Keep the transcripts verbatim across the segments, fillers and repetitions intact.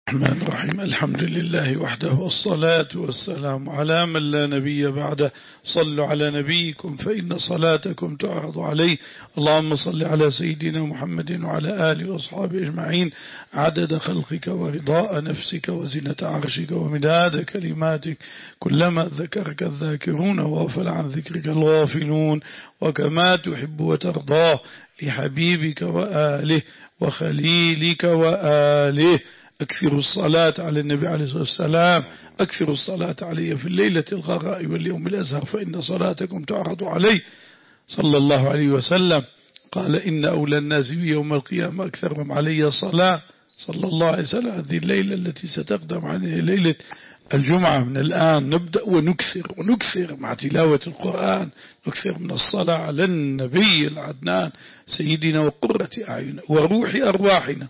الرحمن الرحيم. الحمد لله وحده والصلاة والسلام على من لا نبي بعده. صلوا على نبيكم فإن صلاتكم تعرض عليه. اللهم صل على سيدنا محمد وعلى آله وأصحابه أجمعين عدد خلقك ورضاء نفسك وزنة عرشك ومداد كلماتك، كلما ذكرك الذاكرون وغفل عن ذكرك الغافلون، وكما تحب وترضاه لحبيبك وآله وخليلك وآله. أكثر الصلاة على النبي عليه الصلاة والسلام، أكثر الصلاة عليه في الليلة الغراء واليوم الأزهر، فإن صلاتكم تعرض عليه صلى الله عليه وسلم. قال إن أولى الناس يوم القيامة أكثرهم علي صلاة صلى الله عليه وسلم. هذه الليلة التي ستقدم عليها ليلة الجمعة. من الآن نبدأ ونكثر ونكثر مع تلاوة القرآن، نكثر من الصلاة على النبي العدنان سيدنا وقرة أعيننا وروح أرواحنا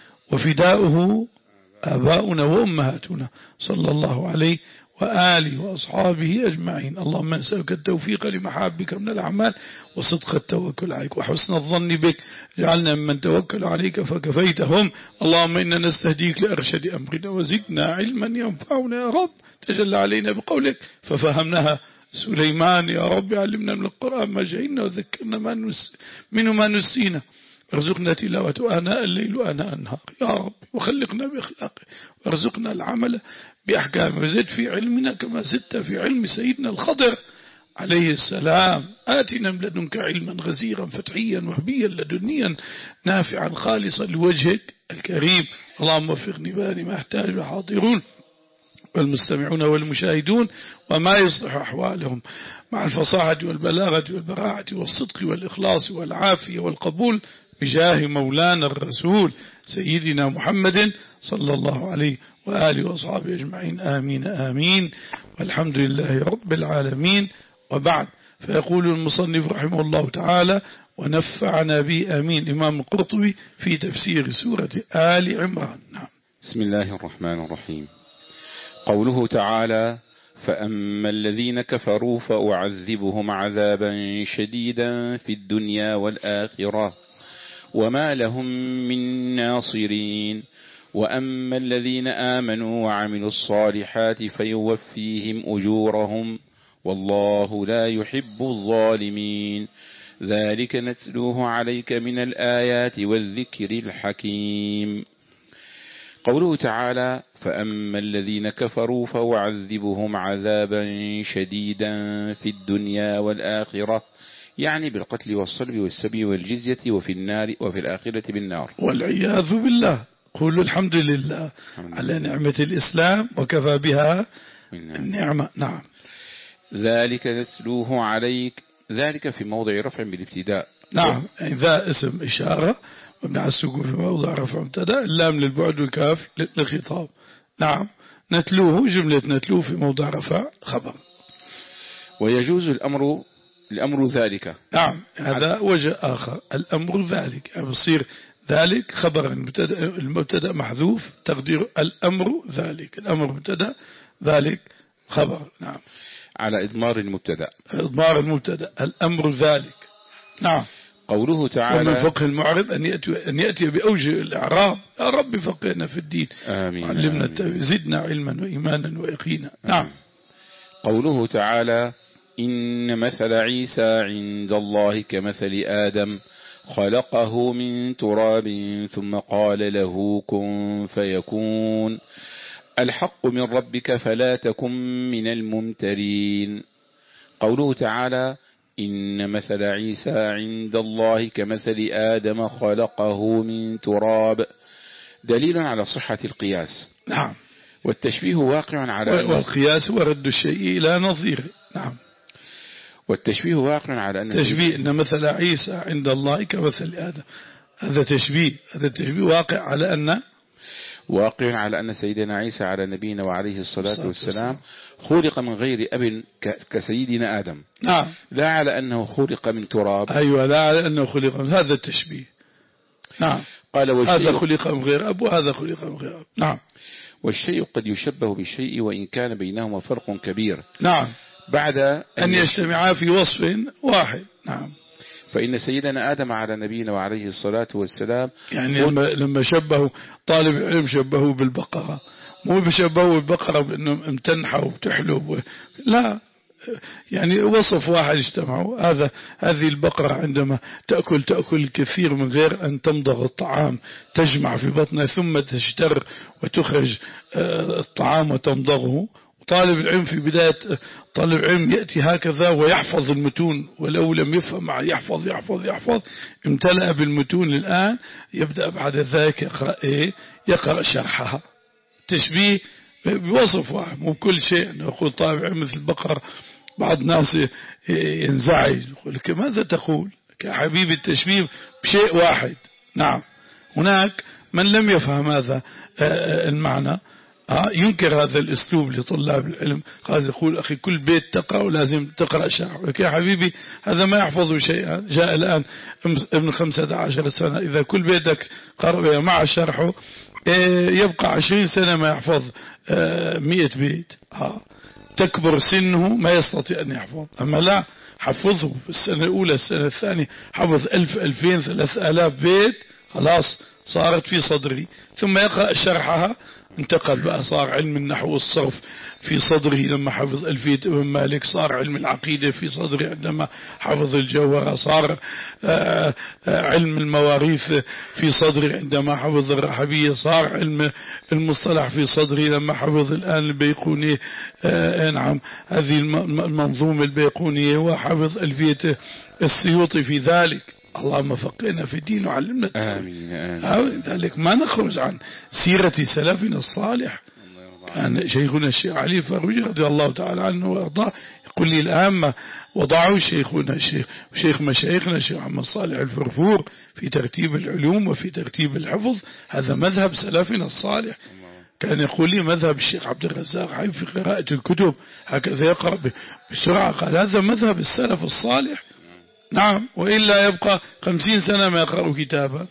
وفداؤه آباؤنا وأمهاتنا صلى الله عليه وآله وأصحابه أجمعين. اللهم نسألك التوفيق لمحابك من الأعمال وصدق التوكل عليك وحسن الظن بك. اجعلنا ممن توكل عليك فكفيتهم. اللهم إنا نستهديك لأرشد أمرنا وزدنا علما ينفعنا يا رب. تجلى علينا بقولك ففهمناها سليمان. يا رب علمنا من القرآن ما جهلنا وذكرنا ما نس منه ما نسينا. ارزقنا تلاوة آناء الليل وآناء النهار يا رب، وخلقنا بأخلاقه وارزقنا العمل بأحكامه، وزد في علمنا كما زدت في علم سيدنا الخضر عليه السلام. آتنا من لدنك علما غزيرا فتحيا وهبيا لدنيا نافعا خالصا لوجهك الكريم. اللهم وفقني بان ما احتاج الحاضرون والمستمعون والمشاهدون وما يصلح أحوالهم مع الفصاحة والبلاغة والبراعة والصدق والإخلاص والعافية والقبول بجاه مولانا الرسول سيدنا محمد صلى الله عليه وآله وأصحابه أجمعين. آمين آمين والحمد لله رب العالمين. وبعد، فيقول المصنف رحمه الله تعالى ونفعنا به آمين إمام القرطبي في تفسير سورة آل عمران. نعم. بسم الله الرحمن الرحيم. قوله تعالى فأما الذين كفروا فأعذبهم عذابا شديدا في الدنيا والآخرة وما لهم من ناصرين، وأما الذين آمنوا وعملوا الصالحات فيوفيهم أجورهم والله لا يحب الظالمين. ذلك نتلوه عليك من الآيات والذكر الحكيم. قوله تعالى فأما الذين كفروا فأعذبهم عذابا شديدا في الدنيا والآخرة، يعني بالقتل والصلب والسبي والجزية، وفي النار وفي الآخرة بالنار والعياذ بالله. قولوا الحمد لله على نعمة الإسلام وكفى بها النعمة. نعم. ذلك نتلوه عليك، ذلك في موضع رفع بالابتداء. نعم، ذا اسم إشارة ومع السكون في موضع رفع مبتدا، اللام للبعد والكاف للخطاب. نعم. نتلوه جملة نتلوه في موضع رفع خبر. ويجوز الأمر الأمر ذلك. نعم، هذا وجه آخر. الأمر ذلك يعني بصير ذلك خبر المبتدا محذوف تقدير الأمر ذلك. الأمر مبتدا ذلك خبر. نعم، على إضمار المبتدا. إضمار المبتدا الأمر ذلك. نعم. قوله تعالى ومن فقه المعرب أن يأتي, أن يأتي بأوجه الإعراب. يا رب فقهنا في الدين. آمين. علمنا التوحيد، زدنا علما وإيمانا ويقينا. نعم. قوله تعالى إن مثل عيسى عند الله كمثل آدم خلقه من تراب ثم قال له كن فيكون، الحق من ربك فلا تكن من الممترين. قوله تعالى إن مثل عيسى عند الله كمثل آدم خلقه من تراب، دليل على صحة القياس. نعم. والتشبيه واقع على أن والقياس هو رد الشيء إلى نظيره. نعم. والتشبيه واقع على أن تشبيه إن مثل عيسى عند الله كمثل آدم، هذا تشبيه. هذا التشبيه واقع على أن واقع على أن سيدنا عيسى على نبينا وعليه الصلاة والسلام خلق من غير أب كسيدنا آدم. نعم. لا على أنه خلق من تراب. أيوة، لا على أنه خلق من هذا التشبيه. نعم. قال هذا خلق من غير أب وهذا خلق من غير أب. نعم. والشيء قد يشبه بالشيء وإن كان بينهما فرق كبير. نعم. بعد أن, أن يجتمعا في وصف واحد. نعم. فإن سيدنا آدم على نبينا وعليه الصلاة والسلام يعني لما, لما شبهوا طالب العلم شبهوا بالبقرة، مو بشبهوا بالبقرة بأنه امتنحة وبتحلب، لا، يعني وصف واحد اجتمعوا. هذا هذه البقرة عندما تأكل تأكل كثير من غير أن تمضغ الطعام، تجمع في بطنها ثم تشتر وتخرج الطعام وتمضغه. طالب العلم في بداية طالب العلم يأتي هكذا ويحفظ المتون، ولو لم يفهم يحفظ يحفظ يحفظ امتلأ بالمتون. الآن يبدأ بعد ذلك يقرأ إيه؟ يقرأ شرحها. تشبيه بوصف واحد، مو كل شيء أنه يقول طالب العلم مثل البقر. بعض الناس ينزعج يقول لك ماذا تقول كحبيبي؟ التشبيه بشيء واحد. نعم، هناك من لم يفهم هذا المعنى ينكر هذا الأسلوب لطلاب العلم، قال يقول أخي كل بيت تقرأ ولازم تقرأ شرح. يا حبيبي هذا ما يحفظه شيئا. جاء الآن ابن خمسة عشر سنة، إذا كل بيتك قرأ مع شرحه يبقى عشرين سنة ما يحفظ مئة بيت. تكبر سنه ما يستطيع أن يحفظ. أما لا، حفظه في السنة الأولى السنة الثانية حفظ ألف ألفين ثلاث آلاف بيت، خلاص صارت في صدري. ثم يقرأ شرحها، انتقل بقى، صار علم النحو والصرف في صدره لما حفظ ألفية ابن مالك، صار علم العقيدة في صدره عندما حفظ الجوهرة، صار علم المواريث في صدره عندما حفظ الرحبية، صار علم المصطلح في صدره لما حفظ الآن البيقوني. نعم، هذه المنظومة البيقونية، وحفظ ألفية السيوطي في ذلك. اللهم فقهنا في الدين وعلمنا التأويل. آمين آمين. ذلك ما نخرج عن سيرة سلفنا الصالح. كان شيخنا الشيخ علي فاروجي رضي الله تعالى عنه وارضاه يقول لي الآن وضعوا شيخنا الشيخ وشيخ مشايخنا الشيخ محمد صالح الفرفور في ترتيب العلوم وفي ترتيب الحفظ، هذا مذهب سلفنا الصالح. كان يقول لي مذهب الشيخ عبد الرزاق حي في قراءة الكتب هكذا يقرأ بسرعة، قال هذا مذهب السلف الصالح. نعم، وإلا يبقى خمسين سنة ما يقرأ كتابا.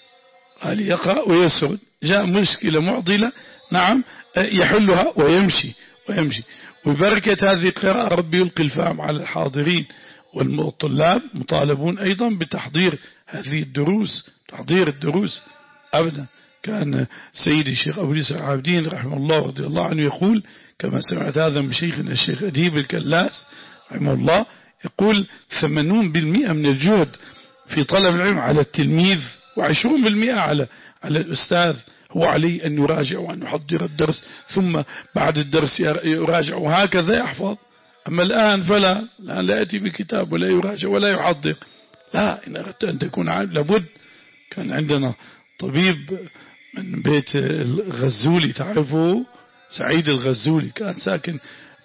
قال يقرأ ويسرد، جاء مشكلة معضلة، نعم، يحلها ويمشي ويمشي. وبركة هذه القراءة ربي يلقي الفهم على الحاضرين، والطلاب مطالبون أيضا بتحضير هذه الدروس، تحضير الدروس أبدا. كان سيدي الشيخ أبو يسر عابدين رحمه الله رضي الله عنه يقول كما سمعت هذا من شيخنا الشيخ أديب الكلاس رحمه الله، يقول ثمانون بالمئة من الجهد في طلب العلم على التلميذ، وعشرون بالمئة على على الأستاذ. هو عليه أن يراجع وأن يحضر الدرس، ثم بعد الدرس يراجع وهكذا يحفظ. أما الآن فلا، الآن لا يأتي بكتاب ولا يراجع ولا يحضر. لا، إن أردت أن تكون عالم لابد. كان عندنا طبيب من بيت الغزولي، تعرفه سعيد الغزولي، كان ساكن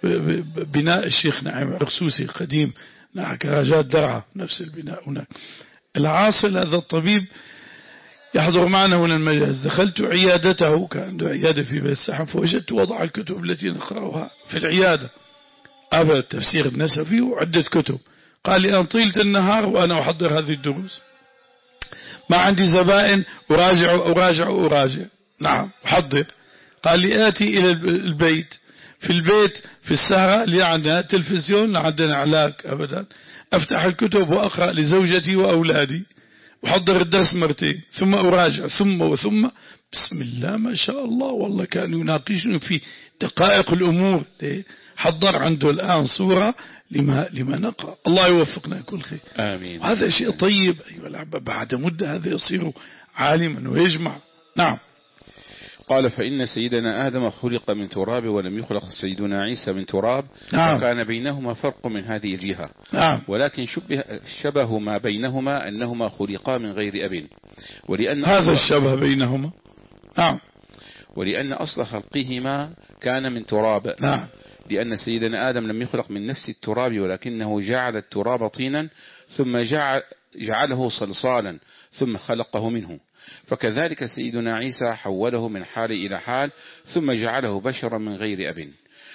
بناء الشيخ نعيم عرسوسي القديم، كراجات درعا، نفس البناء هناك. العاصل هذا الطبيب يحضر معنا هنا المجلس. دخلت عيادته، كان عنده عيادة في بيت السحن، فوجدت وضع الكتب التي نقرأها في العيادة، أبا التفسير النسفي وعدة كتب. قال لي أنا طيلة النهار وأنا أحضر هذه الدروس، ما عندي زبائن، أراجع أراجع أراجع. نعم أحضر. قال لي آتي إلى البيت، في البيت في السهرة اللي عندنا تلفزيون، لا عندنا علاك أبدا، أفتح الكتب وأقرأ لزوجتي وأولادي، أحضر الدرس مرتين، ثم أراجع، ثم وثم. بسم الله ما شاء الله، والله كان يناقشني في دقائق الأمور. حضر عنده الآن صورة لما لما نقرأ. الله يوفقنا كل خير. آمين. هذا شيء طيب. أيها الأحبة، بعد مدة هذا يصير عالما ويجمع. نعم. قال فإن سيدنا آدم خلق من تراب ولم يخلق سيدنا عيسى من تراب. نعم. وكان بينهما فرق من هذه الجهة. نعم. ولكن شبه, شبه ما بينهما أنهما خلقا من غير أب، ولأن هذا الشبه بينهما. نعم. ولأن أصل خلقهما كان من تراب. نعم. لأن سيدنا آدم لم يخلق من نفس التراب، ولكنه جعل التراب طينا ثم جعل جعله صلصالا ثم خلقه منه. فكذلك سيدنا عيسى حوله من حال إلى حال ثم جعله بشرا من غير أب.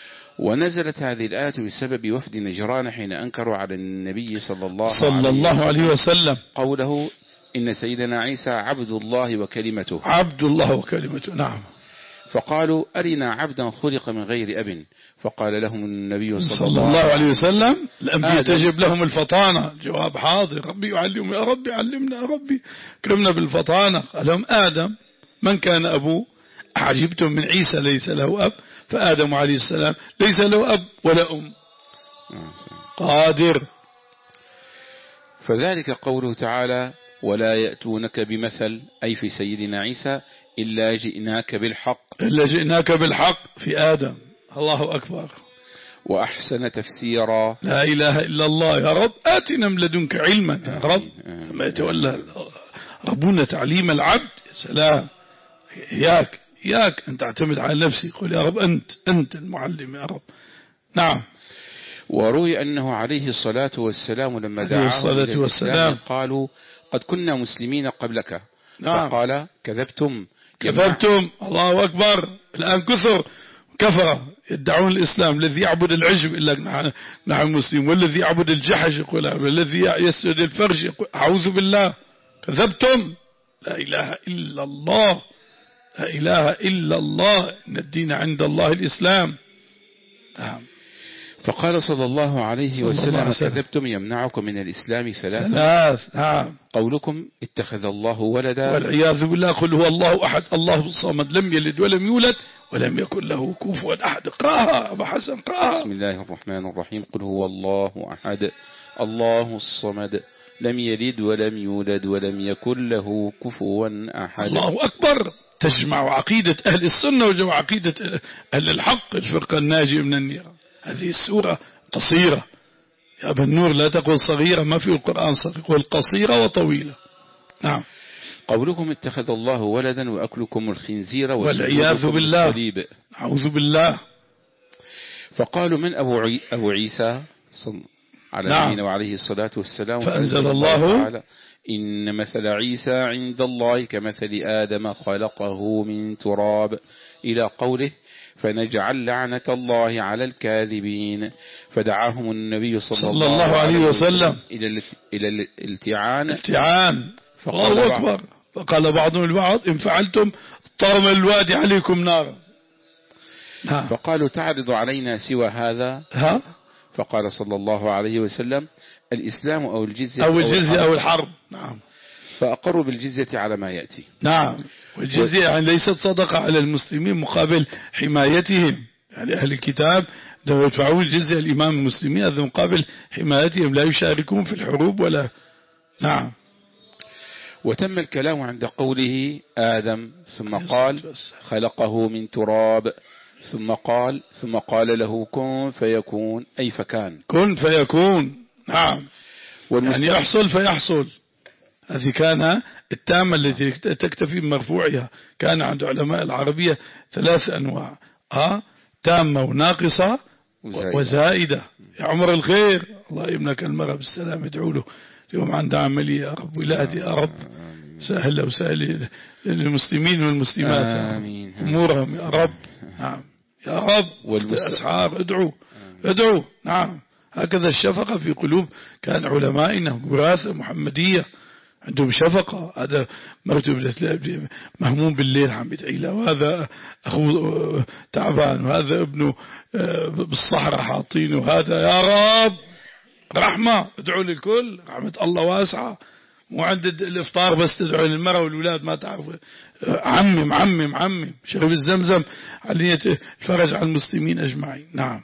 ونزلت هذه الآية بسبب وفد نجران حين أنكروا على النبي صلى الله, صلى الله عليه وسلم قوله إن سيدنا عيسى عبد الله وكلمته. عبد الله وكلمته. نعم. فقالوا أرنا عبدا خلق من غير أب، فقال لهم النبي صلى, صلى الله عليه وسلم الأنبياء تجب لهم الفطانة. الجواب حاضر، ربي يعلم، يا ربي علمنا، يا ربي كرمنا بالفطانة. قال لهم آدم من كان أبوه؟ أعجبتم من عيسى ليس له أب؟ فآدم عليه السلام ليس له أب ولا أم. قادر. فذلك قوله تعالى ولا يأتونك بمثل، أي في سيدنا عيسى، إلا جئناك بالحق. إلا جئناك بالحق في آدم. الله أكبر. وأحسن تفسيرا. لا إله إلا الله. يا رب آتنا من لدنك علما يا رب. ما يتولى ربنا تعليم العبد. يا سلام. إياك إياك أن تعتمد على نفسي. قل يا رب أنت أنت المعلم يا رب. نعم. وروي أنه عليه الصلاة والسلام لما دعاهم إلى الإسلام قالوا قد كنا مسلمين قبلك. نعم. فقال كذبتم كذبتم. الله أكبر. الآن كثر كفرة يدعون الإسلام. الذي يعبد العجب إلا نحن مسلم، والذي يعبد الجحش يقول، والذي يسجد الفرج يقول أعوذ بالله. كذبتم. لا إله إلا الله، لا إله إلا الله، إن الدين عند الله الإسلام. نعم. فقال صلى الله عليه وسلم كذبتم يمنعكم من الإسلام ثلاثة. ثلاث. نعم. قولكم اتخذ الله ولدا، والعياذ بالله. قل هو الله أحد الله الصمد لم يلد ولم يولد ولم يكن له كفوا أحد. اقرأها أبا حسن، اقرأها. بسم الله الرحمن الرحيم. قل هو الله أحد الله الصمد لم يلد ولم يولد ولم يكن له كفوا أحد. الله أكبر. تجمع عقيدة أهل السنة وجمع عقيدة أهل الحق، الفرقة الناجية من النيران. هذه السورة قصيرة يا أبا النور، لا تقول صغيرة، ما في القرآن صغيرة، قل قصيرة وطويلة. نعم. قولكم اتخذ الله ولدا وأكلكم الخنزير والعياذ بالله. الصليب. أعوذ بالله. فقالوا من أبو, عي... أبو عيسى صل... على نعم. نبينا وعليه الصلاة والسلام. فأنزل الله تعالى إن مثل عيسى عند الله كمثل آدم خلقه من تراب إلى قوله فنجعل لعنة الله على الكاذبين. فدعاهم النبي صلى, صلى الله عليه وسلم إلى إلى الالتعان. الالتعان. الله أكبر. فقال بعضهم البعض إن فعلتم طرم الوادي عليكم نارا. فقالوا تعرض علينا سوى هذا. ها؟ فقال صلى الله عليه وسلم الإسلام أو الجزية أو الجزية أو الحرب. نعم. فأقروا بالجزية على ما يأتي. نعم. والجزية يعني ليست صدقة على المسلمين مقابل حمايتهم، يعني أهل الكتاب لو يدفعون الجزية الإمام المسلمين هذا مقابل حمايتهم، لا يشاركون في الحروب ولا. نعم. وتم الكلام عند قوله آدم ثم قال خلقه من تراب ثم قال ثم قال له كن فيكون، أي فكان. كن فيكون. نعم. يعني يحصل فيحصل. هذه كان التامة التي تكتفي بمرفوعها. كان عند علماء العربية ثلاث أنواع، ها تامة وناقصة وزائدة, وزائدة. يا عمر الخير الله يبنك المرأة بالسلام، ادعوا له اليوم عنده عملية يا رب، ولادي يا رب سهل وسهل للمسلمين والمسلمات أمورهم يا رب. نعم يا رب. والأسحار ادعوا ادعوا. نعم. هكذا الشفقة في قلوب كان علمائنا وراثة محمدية عندهم شفقة. هذا مرتب مهموم بالليل عم يدعي له، وهذا أخوه تعبان، وهذا ابنه بالصحراء حاطينه، وهذا يا رب رحمة. ادعوا للكل، رحمة الله واسعة. مو عند الإفطار بس تدعوا للمرأة والولاد ما تعرف. عمم عمم عمم شرب الزمزم على الفرج على المسلمين أجمعين. نعم.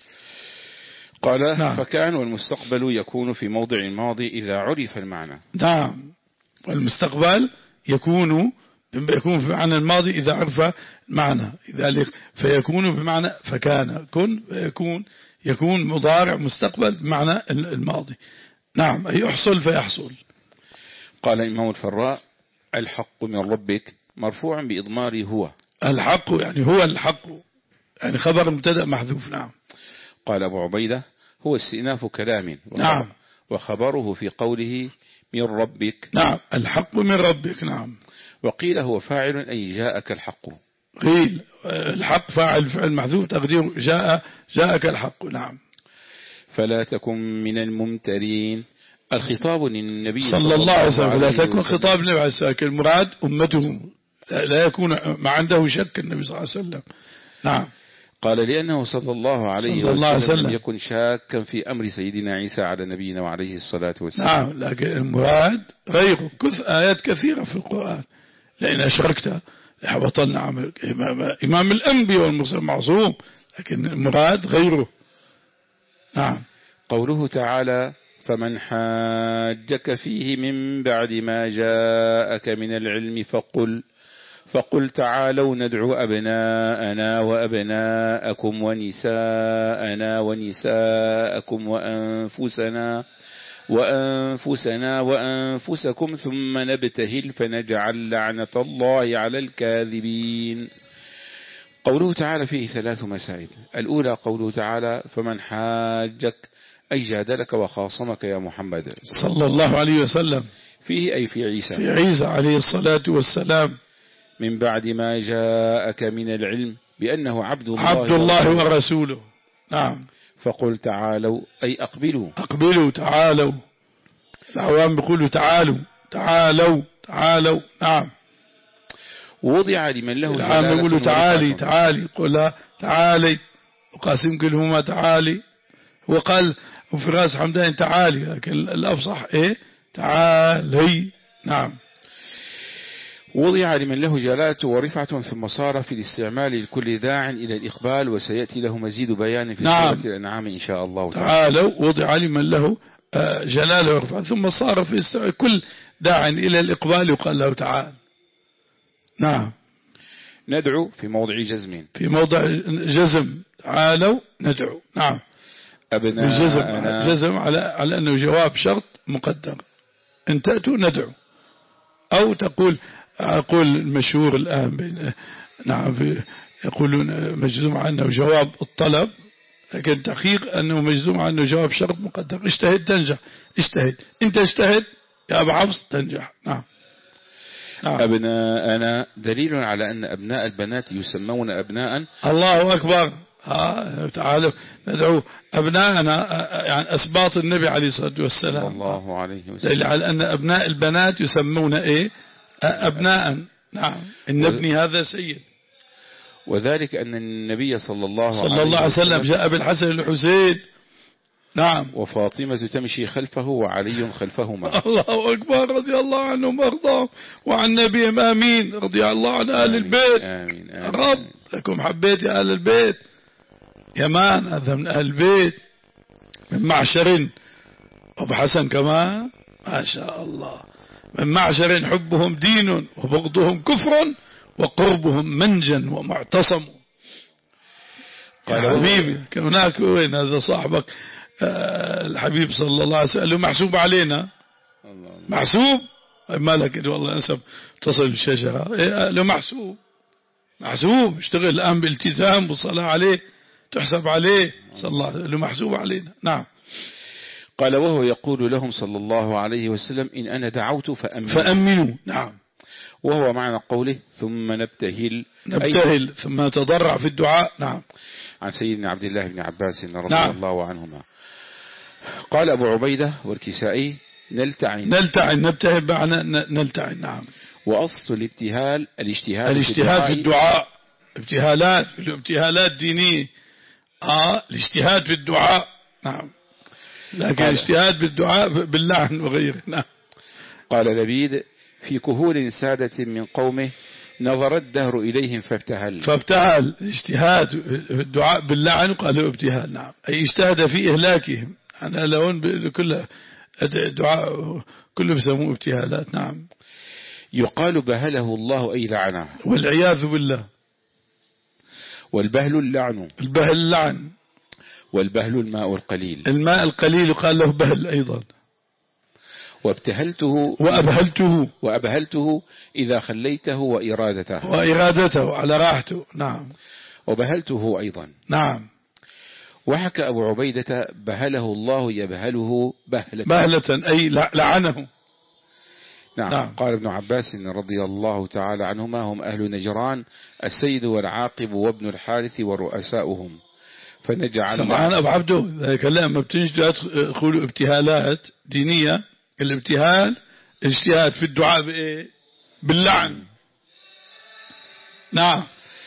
قال نعم. فكان والمستقبل يكون في موضع الماضي إذا عرف المعنى. نعم. والمستقبل يكون يكون في معنى الماضي إذا عرف المعنى. لذلك فيكون بمعنى فكان. كن فيكون يكون مضارع مستقبل بمعنى الماضي. نعم. يحصل فيحصل. قال الإمام الفراء الحق من ربك مرفوع بإضمار هو. الحق يعني هو الحق، يعني خبر مبتدأ محذوف. نعم. قال أبو عبيدة هو استئناف كلام. نعم. وخبره في قوله من ربك. نعم. الحق من ربك. نعم. وقيل هو فاعل أي جاءك الحق. قيل الحق فاعل فعل محذوف تقدير جاء جاءك الحق. نعم. فلا تكن من الممترين. الخطاب للنبي صلى الله عليه وسلم. لا تكن خطاب للنبي عليه الصلاة والسلام، المراد أمته لا يكون ما عنده شك النبي صلى الله عليه وسلم. نعم. قال لأنه صلى الله عليه صلى الله عليه وسلم وسلم لم يكن شاكا في أمر سيدنا عيسى على نبينا وعليه الصلاة والسلام. نعم، لكن المراد غيره. كث آيات كثيرة في القرآن لئن أشركت لحبطن عملك. إمام, إمام الأنبياء والمرسلين معصوم، لكن المراد غيره. نعم. قوله تعالى فمن حاجك فيه من بعد ما جاءك من العلم فقل فقل تعالوا ندعو أبناءنا وأبناءكم ونساءنا ونساءكم وأنفسنا وأنفسنا وأنفسكم ثم نبتهل فنجعل لعنة الله على الكاذبين. قوله تعالى فيه ثلاث مسائل. الأولى قوله تعالى فمن حاجك أي جادلك وخاصمك يا محمد صلى الله عليه وسلم فيه أي في عيسى في عيسى عليه الصلاة والسلام من بعد ما جاءك من العلم بأنه عبد الله, عبد الله ورسوله. نعم. فقل تعالوا أي أقبلوا أقبلوا تعالوا. العوام بيقولوا تعالوا تعالوا تعالوا. نعم. وضع لمن له العام يقولوا تعالي تعالي قل تعالي وقاسم كلهما تعالي وقال وفراس حمدان تعالي، لكن الأفصح إيه تعالي. نعم. وضع لمن له جلالة ورفعة ثم صار في الاستعمال لكل داع إلى الإقبال، وسيأتي له مزيد بيان في نعم. سورة الأنعام إن شاء الله تعالى. تعالوا وضع لمن له جلالة ورفعة ثم صار في الاستعمال كل داع إلى الإقبال يقال له تعال. نعم. ندعو في موضع جزم في موضع جزم تعالوا ندعو. نعم. أبناءنا جزم على على أنه جواب شرط مقدر إن تأتوا ندعو، أو تقول أقول المشهور الآن بين نعم يقولون مجزوم عنه جواب الطلب، لكن تحقيق أنه مجزوم عنه جواب شرط مقدر. اجتهد تنجح، اجتهد أنت اجتهد يا أبو حفص تنجح. نعم. نعم. أبناءنا دليل على أن أبناء البنات يسمون أبناء. الله أكبر. ها تعالوا ندعو أبناءنا يعني أسباط النبي عليه الصلاة والسلام الله عليه وسلم، دليل على أن أبناء البنات يسمون إيه أبناء. نعم. إن ابني هذا سيد. وذلك أن النبي صلى الله, صلى الله عليه وسلم جاء بالحسن والحسين. نعم. وفاطمة تمشي خلفه وعلي خلفهما. الله أكبر رضي الله عنهم وارضاهم وعن نبيهم آمين رضي الله عن أهل البيت. آمين آمين. رب لكم حبيت يا أهل البيت. يمان هذا من أهل البيت من معشر. أبو حسن كمان ما شاء الله من معشر حبهم دين وبغضهم كفر وقربهم منجا ومعتصم. قال حبيبي هناك وين هذا صاحبك آه الحبيب صلى الله عليه وسلم محسوب علينا محسوب ما لك والله نسب تصل بالشجرة إيه له محسوب محسوب اشتغل الآن بالتزام والصلاة عليه تحسب عليه صلى الله عليه وسلم محسوب علينا. نعم. قال وهو يقول لهم صلى الله عليه وسلم إن أنا دعوت فأمنوا, فأمنوا. نعم. وهو معنى قوله ثم نبتهل نبتهل ثم نتضرع في الدعاء. نعم. عن سيدنا عبد الله بن عباس رضي نعم. الله عنهما قال أبو عبيدة والكسائي نلتعن نلتعن نبتهل معنا نلتعن. نعم. وأصل الابتهال الاجتهاد الاجتهاد في الدعاء ابتهالات ابتهالات دينية. آه الاجتهاد في الدعاء. نعم. لكن الاجتهاد بالدعاء باللعن وغيره. نعم. قال لبيد في كهول سادة من قومه نظر الدهر إليهم فابتهل فابتهل الاجتهاد في الدعاء باللعن قالوا ابتهال. نعم. أي اجتهد في إهلاكهم. أنا لون كل دعاء كله بيسموه ابتهالات. نعم. يقال بهله الله أي لعنه والعياذ بالله. والبهل اللعن. البهل اللعن. والبهل الماء القليل. الماء القليل قال له بهل أيضا. وابتهلته وأبهلته وأبهلته إذا خليته وإرادته وإرادته على راحته. نعم. وبهلته أيضا. نعم. وحكى أبو عبيدة بهله الله يبهله بهلة بهلة أي لعنه. نعم. نعم. قال ابن عباس رضي الله تعالى عنهما هم أهل نجران السيد والعاقب وابن الحارث ورؤساؤهم فنجعل سمعان أبو عبده ذلك لما بتنجد يدخلوا ابتهالات دينية. الابتهال اجتهاد في الدعاء بإيه؟ باللعن. نعم.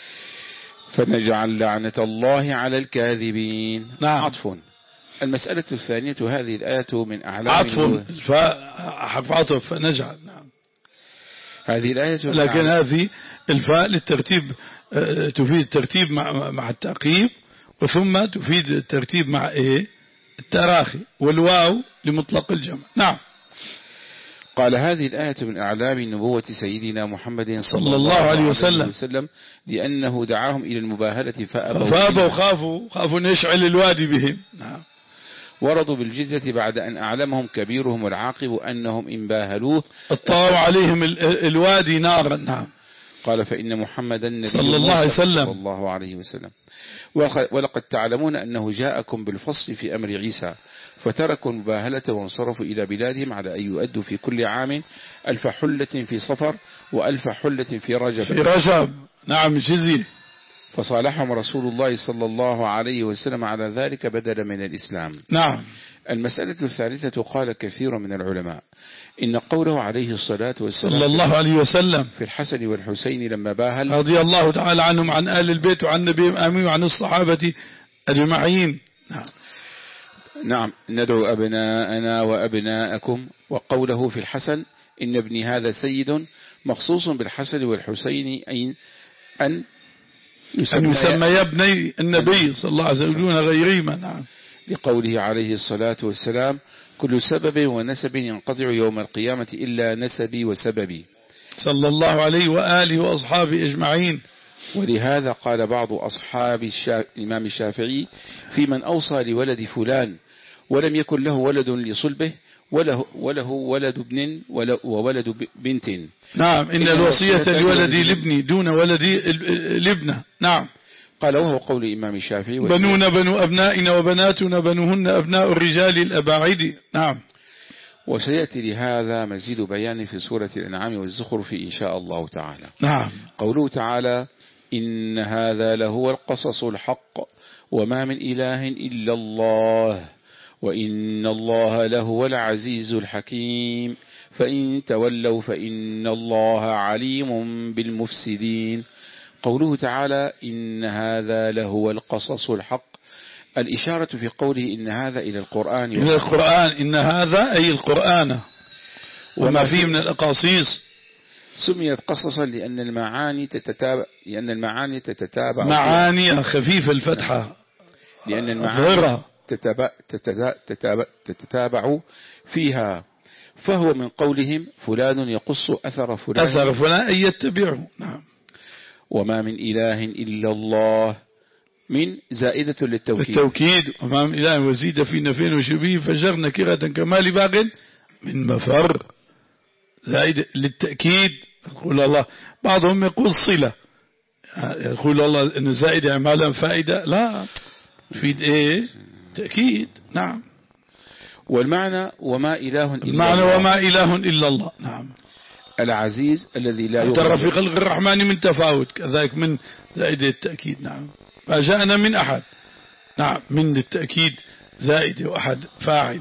فنجعل لعنة الله على الكاذبين. نعم. عطف. المسألة الثانية هذه الآية من أعلام عطف الفاء حرف عطف فنجعل. نعم. هذه الآية لكن هذه الفاء للترتيب تفيد الترتيب مع مع التعقيب، وثم تفيد الترتيب مع ايه التراخي، والواو لمطلق الجمع. نعم. قال هذه الآية من أعلام نبوة سيدنا محمد صلى الله عليه وسلم, وسلم لأنه دعاهم إلى المباهلة فأبوا, فأبوا خافوا خافوا أن يشعل الوادي بهم. نعم. ورضوا بالجزية بعد أن أعلمهم كبيرهم العاقب أنهم إن باهلوه اطلعوا عليهم الوادي نارا. نعم. قال فإن محمدا صلى الله عليه وسلم صلى الله عليه وسلم ولقد تعلمون أنه جاءكم بالفصل في أمر عيسى فتركوا المباهلة وانصرفوا إلى بلادهم على أن يؤدوا في كل عام ألف حلة في صفر وألف حلة في رجب في رجب. نعم جزية. فصالحهم رسول الله صلى الله عليه وسلم على ذلك بدلا من الإسلام. نعم. المسألة الثالثة قال كثير من العلماء إن قوله عليه الصلاة والسلام صلى الله عليه وسلم في الحسن والحسين لما باهل رضي الله تعالى عنهم عن آل البيت وعن النبي آمين وعن الصحابة أجمعين. نعم. نعم. ندعو أبناءنا وأبناءكم. وقوله في الحسن إن ابني هذا سيد مخصوص بالحسن والحسين أن أن يسمى, يسمى يا ابني النبي صلى الله عليه وسلم دون غيرهما. نعم. لقوله عليه الصلاة والسلام كل سبب ونسب ينقطع يوم القيامة إلا نسبي وسببي صلى الله عليه وآله وأصحابه أجمعين. ولهذا قال بعض أصحاب الإمام الشافعي في من أوصى لولد فلان ولم يكن له ولد لصلبه وله, وله ولد ابن وولد بنت. نعم. إن الوصية لولدي لابني دون ولدي لابنه. نعم. قال وهو قول الإمام الشافعي بنون بنو أبنائنا وبناتنا بنوهن أبناء الرجال الأباعد. نعم. وسيأتي لهذا مزيد بيان في سورة الأنعام والزخرف إن شاء الله تعالى. نعم. قوله تعالى إن هذا لهو القصص الحق وما من إله إلا الله وإن الله لهو العزيز الحكيم فإن تولوا فإن الله عليم بالمفسدين. قوله تعالى إن هذا لهو القصص الحق الإشارة في قوله إن هذا إلى القرآن إلى القرآن إن هذا أي القرآن وما فيه من الأقاصيص. سميت قصصا لأن المعاني تتتابع لأن المعاني تتتابع معاني خفيف الفتحة لأن المعاني تتابع تتابع تتابع تتتابع فيها فهو من قولهم فلان يقص أثر فلان أثر فلان أي يتبعه. نعم. وما من إله إلا الله من زائدة للتوكيد التوكيد وما من إله وزيد في نفين وشبيه فجر نكرة كمال باغ من مفر زائد للتأكيد. يقول الله بعضهم يقول صلة يقول الله أن زائد اعمالا فائدة لا تفيد ايه تأكيد. نعم. والمعنى وما إله إلا المعنى الله وما إله إلا الله. نعم. العزيز الذي لا يغلب ترى في خلق الرحمن من تفاوت كذلك من زائدة التأكيد. نعم. ما جاءنا من أحد. نعم. من التأكيد زائدة وأحد فاعل.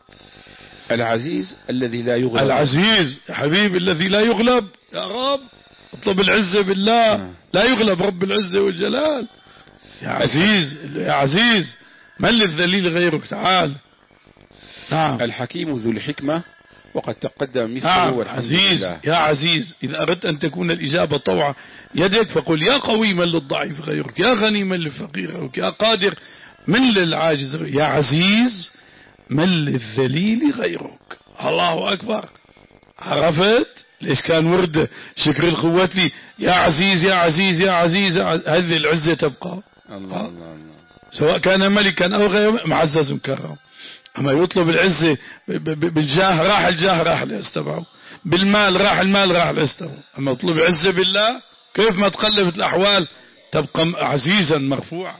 العزيز الذي لا يغلب العزيز يا حبيبي الذي لا يغلب يا رب اطلب العزة بالله. آه. لا يغلب رب العزة والجلال. يا عزيز يا عزيز من للذليل غيرك تعال. نعم. الحكيم ذو الحكمة وقد تقدم مثله. نعم. عزيز يا عزيز إذا أردت أن تكون الإجابة طوع يدك فقل يا قوي من للضعيف غيرك يا غني من للفقير غيرك يا قادر من للعاجز غيرك يا عزيز من للذليل غيرك. الله أكبر. عرفت ليش كان ورد شكر الخوات لي يا عزيز يا عزيز يا عزيز, يا عزيز. هذه العزة تبقى الله الله الله. سواء كان ملكا أو غير معزز مكرم. أما يطلب العزة بالجاه راح الجاه راح لاستبعه بالمال راح المال راح لاستبعه. أما يطلب عزة بالله كيف ما تقلبت الأحوال تبقى عزيزا مرفوعا.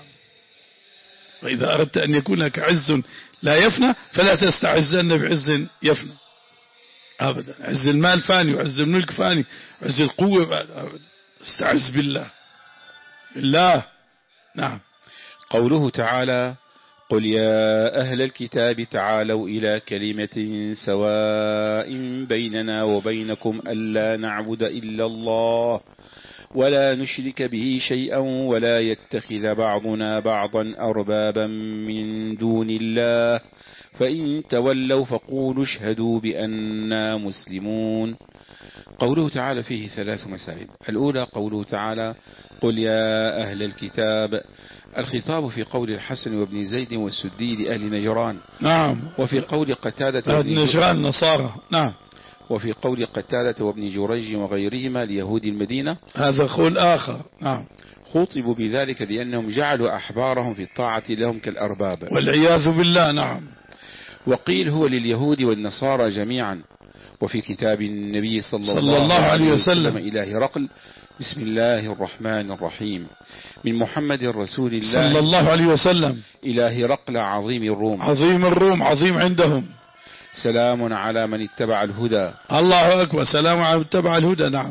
وإذا أردت أن يكون لك عز لا يفنى فلا تستعزن بعز يفنى أبدا. عز المال فاني وعز الملك فاني وعز القوة أبدا. استعز بالله بالله. نعم. قوله تعالى قل يا أهل الكتاب تعالوا إلى كلمة سواء بيننا وبينكم ألا نعبد إلا الله ولا نشرك به شيئا ولا يتخذ بعضنا بعضا أربابا من دون الله فإن تولوا فقولوا اشهدوا بأننا مسلمون. قوله تعالى فيه ثلاث مسائل. الأولى قوله تعالى قل يا أهل الكتاب، الخطاب في قول الحسن وابن زيد والسدي لأهل نجران. نعم. وفي قول قتادة أهل نجران نصارى. نعم. وفي قول قتادة وابن جريج وغيرهما ليهود المدينة هذا قول آخر. نعم. خطبوا بذلك لأنهم جعلوا أحبارهم في الطاعة لهم كالأرباب والعياذ بالله. نعم. وقيل هو لليهود والنصارى جميعا. وفي كتاب النبي صلى, صلى الله, الله عليه وسلم إلى هرقل بسم الله الرحمن الرحيم من محمد رسول الله صلى الله عليه وسلم إلى هرقل عظيم الروم عظيم الروم عظيم عندهم سلام على من اتبع الهدى. الله أكبر. سلام على من اتبع الهدى. نعم.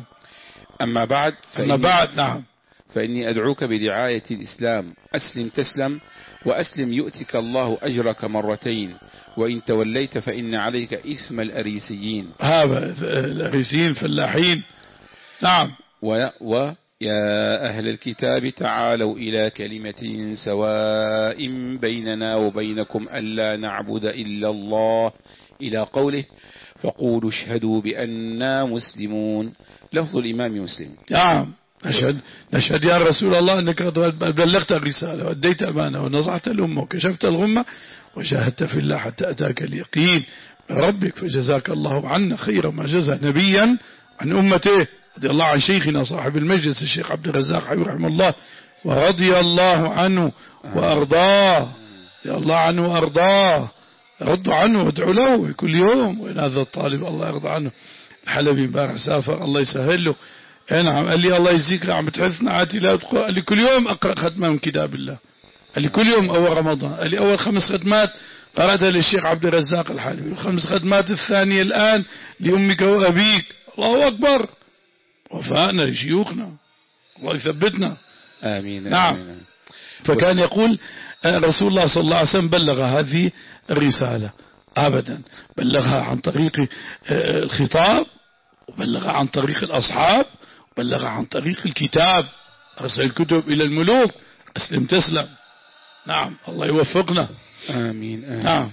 أما بعد أما بعد نعم فإني أدعوك بدعاية الإسلام أسلم تسلم وأسلم يؤتك الله أجرك مرتين وإن توليت فإن عليك إثم الأريسيين. هذا الأريسيين فلاحين. نعم. و, و يا أهل الكتاب تعالوا إلى كلمة سواء بيننا وبينكم ألا نعبد إلا الله إلى قوله فقولوا اشهدوا بأننا مسلمون. لفظ الإمام مسلم. نعم. نشهد نشهد يا رسول الله أنك بلغت الرسالة وأديت أمانة ونصحت الأمة وكشفت الغمة وشاهدت في الله حتى أتاك اليقين ربك فجزاك الله عنا خير ما جزى نبيا عن أمته. رضي الله عن شيخنا صاحب المجلس الشيخ عبد الرزاق رحمه الله ورضي الله عنه وأرضاه. رضي الله عنه وأرضاه. ردوا عنه وادعوا له كل يوم. وإن هذا الطالب الله يرضى عنه الحلبي امبارح سافر الله يسهل له. نعم. قال لي الله يجزيك عم بتحثنا عاتي لا تقول. قال لي كل يوم أقرأ ختمة من كتاب الله. قال لي كل يوم أول رمضان. قال لي أول خمس ختمات قرأتها للشيخ عبد الرزاق الحلبي والخمس ختمات الثانية الآن لأمك وأبيك. الله أكبر. وفاءنا لشيوخنا الله يثبتنا. آمين. نعم. آمين. فكان يقول رسول الله صلى الله عليه وسلم بلغ هذه الرسالة أبدا. بلغها عن طريق الخطاب وبلغها عن طريق الأصحاب وبلغها عن طريق الكتاب. أرسل الكتب إلى الملوك. أسلم تسلم. نعم. الله يوفقنا. آمين. آمين. نعم.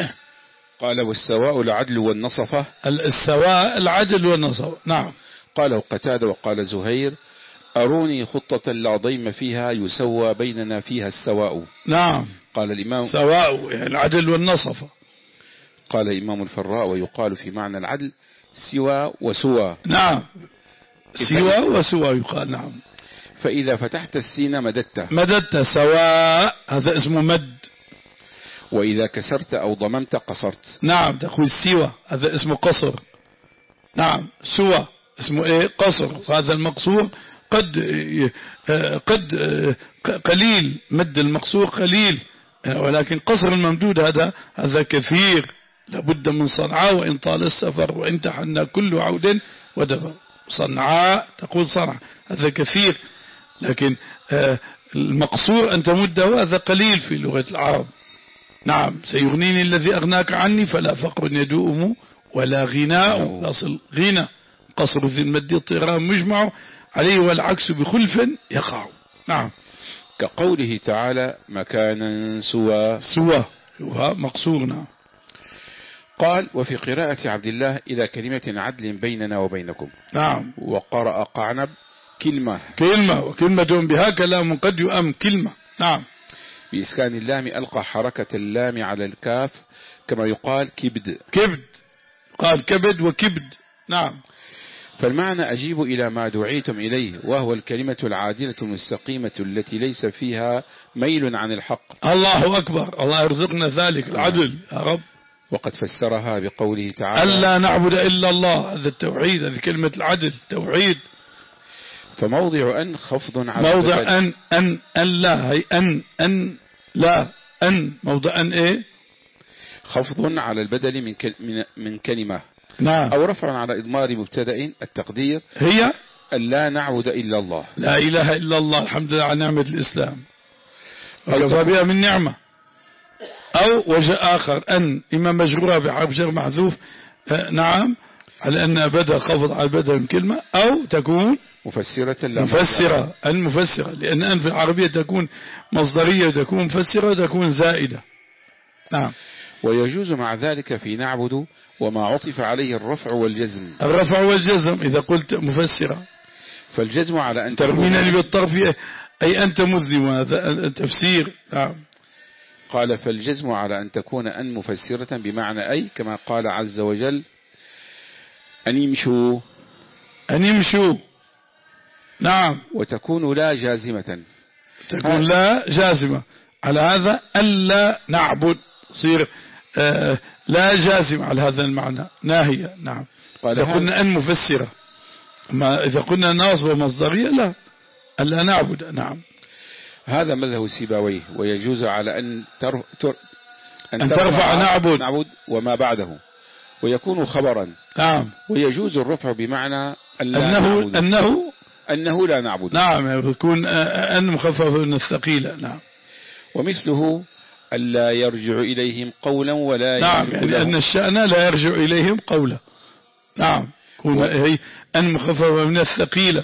قال والسواء العدل والنصفة. السواء العدل والنصفة. نعم. قاله قتادة وقال زهير أروني خطة لا ضيم فيها يسوى بيننا فيها السواء. نعم. قال الإمام سواء يعني العدل والنصفة. قال الإمام الفراء ويقال في معنى العدل سوى وسوى. نعم. سوى وسوى يقال. نعم. فإذا فتحت السين مددته مددت سواء هذا اسمه مد. وإذا كسرت أو ضممت قصرت. نعم. تقول سوى هذا اسمه قصر. نعم. سوى اسمه ايه قصر. فهذا المقصور قد قد قليل مد المقصور قليل ولكن قصر الممدود هذا هذا كثير. لابد من صنعاء وإن طال السفر وإن تحنى كل عود ودبر. صنعاء تقول صنع هذا كثير لكن المقصور أن تمده هذا قليل في لغة العرب. نعم. سيغنيني الذي أغناك عني فلا فقر يدوم ولا غناء. الأصل غنى. قصر ذي المد اضطرام مجمع عليه والعكس بخلف يقع. نعم. كقوله تعالى مكانا سوى. سوى مقصور. نعم. قال وفي قراءة عبد الله إلى كلمة عدل بيننا وبينكم. نعم. وقرأ قعنب كلمة. كلمة وكلمة بها كلام قد يؤم كلمة. نعم. بإسكان اللام ألقى حركة اللام على الكاف كما يقال كبد. كبد قال كبد وكبد. نعم. فالمعنى أجيب إلى ما دعيتم إليه وهو الكلمة العادلة المستقيمة التي ليس فيها ميل عن الحق. الله أكبر. الله يرزقنا ذلك العدل يا رب. وقد فسرها بقوله تعالى ألا نعبد إلا الله. هذا التوحيد. هذه كلمة العدل توحيد. فموضع أن خفض على موضع أن أن أن لا هي أن أن لا أن موضع أن إيه خفض على البدل من من من كلمة. نعم. أو رفع على إضمار مبتدأ التقدير هي ألا نعبد إلا الله. لا إله إلا الله. الحمد لله على نعمة الإسلام وكفى بها من نعمة. أو وجه آخر أن إما مجرورة بحرف جر محذوف نعم على أن بدأ خفض على بدأ من كلمة، أو تكون مفسرة مفسرة المفسرة، لأن أن في العربية تكون مصدرية وتكون مفسرة وتكون زائدة. نعم. ويجوز مع ذلك في نعبد وما عطف عليه الرفع والجزم. الرفع والجزم إذا قلت مفسرة، فالجزم على أن ترمينني بالطرف أي أنت مذنب، هذا تفسير. نعم. قال فالجزم على أن تكون أن مفسرة بمعنى أي، كما قال عز وجل أن يمشوا أن يمشوا. نعم. وتكون لا جازمة، تكون لا جازمة على هذا ألا نعبد، صير آه لا جازم على هذا المعنى، ناهية. نعم. إذا قلنا أن مفسرة، ما إذا قلنا ناصب مصدرية لا ألا نعبد. نعم. هذا مذهب السيبويه. ويجوز على أن, تر... تر... أن, أن ترفع نعبد. نعبد وما بعده ويكون خبرا. نعم. ويجوز الرفع بمعنى أنه نعبد. أنه أنه لا نعبد. نعم. يكون أن مخفف من الثقيلة. نعم. ومثله ألا يرجع إليهم قولا ولا نعم، يعني أن الشأن لا يرجع إليهم قولا. نعم. و... هي أن مخففة من الثقيلة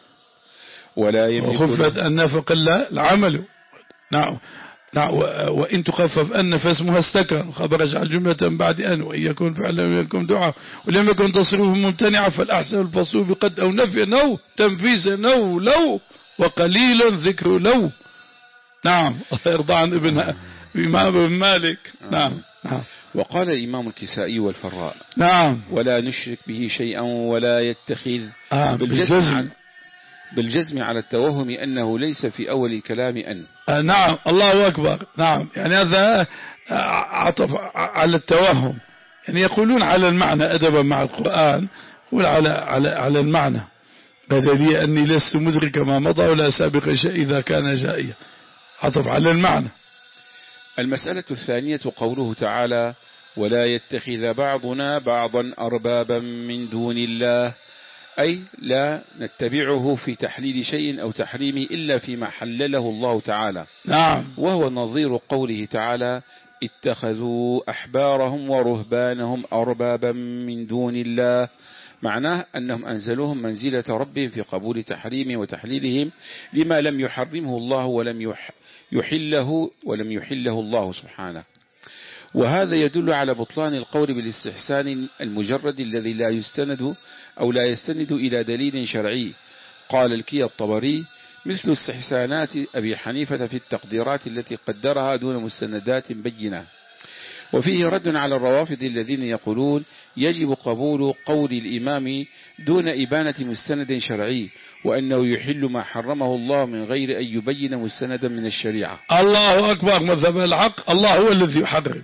ولا يملك وخفت أن فقل العمل. نعم. نعم. وإن تخفف أن فاسمها استكرا، خبر اجعل جملة بعد أن، وإن يكون فعلا ولم يكن دعاء ولم يكن تصريفه ممتنعا فالأحسن الفصول بقد أو نفي نو تنفيذ نو لو وقليل ذكر لو. نعم. الله يرضى عن ابن إمام بن مالك. نعم. نعم. وقال الإمام الكسائي والفراء نعم ولا نشرك به شيئا ولا يتخذ آه بالجزم بالجزم على التوهم أنه ليس في أول الكلام أن. آه نعم. الله أكبر. نعم. يعني هذا عطف على التوهم، يعني يقولون على المعنى أدبا مع القرآن، يقول على على على المعنى، بدليل أني لست مدرك ما مضى ولا سابق شيء إذا كان جائيا، عطف على المعنى. المسألة الثانية قوله تعالى ولا يتخذ بعضنا بعضا أربابا من دون الله، أي لا نتبعه في تحليل شيء أو تحريمه إلا فيما حلله الله تعالى. نعم. وهو نظير قوله تعالى اتخذوا أحبارهم ورهبانهم أربابا من دون الله، معناه أنهم أنزلوهم منزلة ربهم في قبول تحريمه وتحليلهم لما لم يحرمه الله ولم يحله ولم يحله الله سبحانه. وهذا يدل على بطلان القول بالاستحسان المجرد الذي لا يستند أو لا يستند إلى دليل شرعي. قال الكي الطبري مثل استحسانات أبي حنيفة في التقديرات التي قدرها دون مستندات بينة. وفيه رد على الروافض الذين يقولون يجب قبول قول الإمام دون إبانة مستند شرعي، وأنه يحل ما حرمه الله من غير أن يبين مستندا من الشريعة. الله أكبر. مذهب الحق، الله هو الذي يحرم.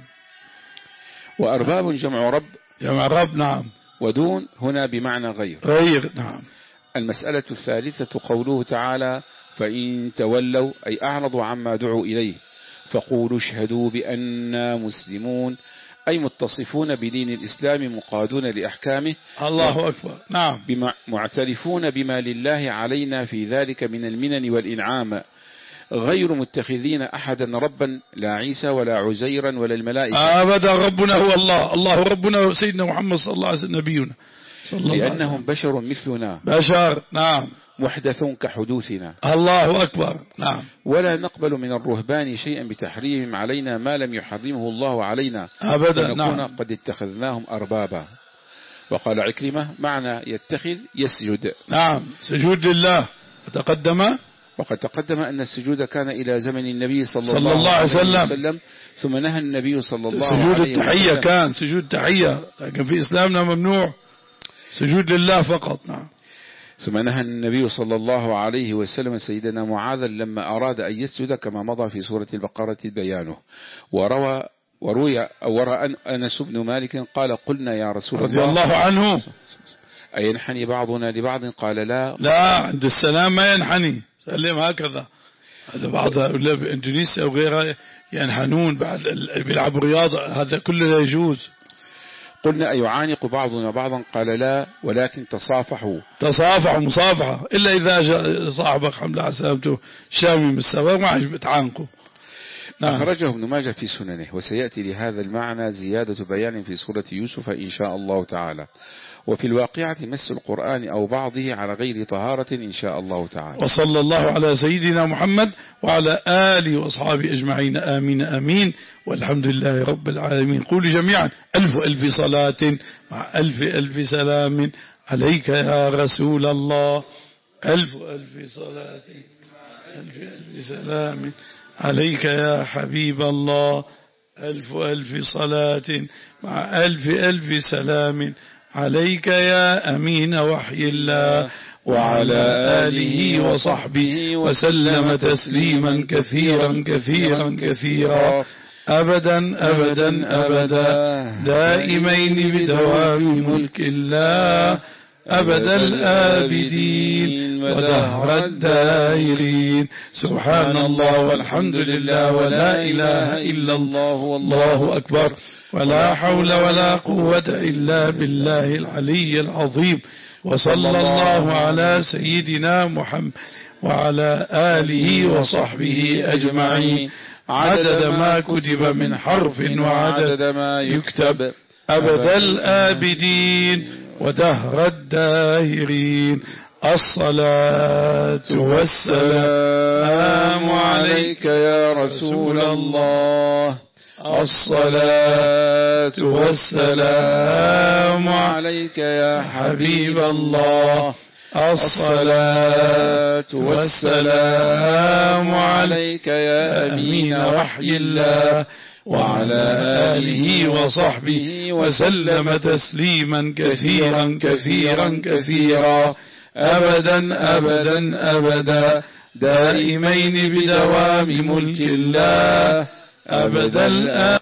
وأرباب جمع رب. جمع رب. نعم. ودون هنا بمعنى غير. غير. نعم. المسألة الثالثة قوله تعالى فإن تولوا أي أعرضوا عما دعوا إليه فقولوا اشهدوا بأننا مسلمون، أي متصفون بدين الإسلام مقادون لأحكامه. الله أكبر. نعم. بما معترفون بما لله علينا في ذلك من المنن والإنعام، غير متخذين أحدا ربا، لا عيسى ولا عزيرا ولا الملائكة. أبدا. ربنا هو الله، الله ربنا سيدنا محمد صلى الله عليه وسلم نبينا صلى الله عليه وسلم، لأنهم بشر مثلنا. بشر. نعم. محدث كحدوثنا. الله أكبر. نعم. ولا نقبل من الرهبان شيئا بتحريمهم علينا ما لم يحرمه الله علينا أبدا. نعم. قد اتخذناهم أربابا. وقال عكرمة معنى يتخذ يسجد. نعم. سجود لله. وتقدم وقد تقدم أن السجود كان إلى زمن النبي صلى, صلى الله, الله عليه وسلم. وسلم، ثم نهى النبي صلى الله سجود عليه وسلم. سجود التحية كان سجود تحية، لكن في إسلامنا ممنوع سجود لله فقط. نعم. ثم نهى النبي صلى الله عليه وسلم سيدنا معاذ لما أراد أن يسجد كما مضى في سورة البقرة بيانه. وروى وروي أو وروى أنس بن مالك قال قلنا يا رسول الله رضي الله عنه أينحني بعضنا لبعض؟ قال لا. لا، عند السلام ما ينحني، سلم هكذا. هذا بعض هؤلاء بإندونيسيا وغيرها ينحنون بعد بيلعبوا رياضة، هذا كله لا يجوز. قلنا أيعانق بعضنا بعضا؟ قال لا، ولكن تصافحوا. تصافحوا مصافحة، إلا إذا جاء صاحبك حمد على سلامته شامي من السفر ما عجب تعانقوا. نعم. أخرجه ابن ماجه في سننه، وسيأتي لهذا المعنى زيادة بيان في سورة يوسف إن شاء الله تعالى. وفي الواقعة مس القرآن أو بعضه على غير طهارة إن شاء الله تعالى. وصلى الله على سيدنا محمد وعلى آله وأصحابه أجمعين، آمين آمين، والحمد لله رب العالمين. قولوا جميعا ألف ألف صلاة مع ألف ألف سلام عليك يا رسول الله. ألف ألف صلاة مع ألف ألف سلام عليك يا حبيب الله. ألف ألف صلاة مع ألف ألف سلام عليك يا أمين وحي الله، وعلى آله وصحبه وسلم تسليما كثيرا كثيرا كثيرا أبدا أبدا أبدا دائمين بدوام ملك الله أبد الآبدين ودهر الدائرين. سبحان الله والحمد لله ولا إله إلا الله والله أكبر، ولا حول ولا قوة إلا بالله العلي العظيم. وصلى الله على سيدنا محمد وعلى آله وصحبه أجمعين عدد ما كتب من حرف وعدد ما يكتب أبد الآبدين ودهر الداهرين. الصلاة والسلام عليك يا رسول الله. الصلاة والسلام عليك يا حبيب الله. الصلاة والسلام عليك يا أمين وحي الله، وعلى آله وصحبه وسلم تسليما كثيرا كثيرا كثيرا أبدا أبدا أبدا دائمين بدوام ملك الله أبدا.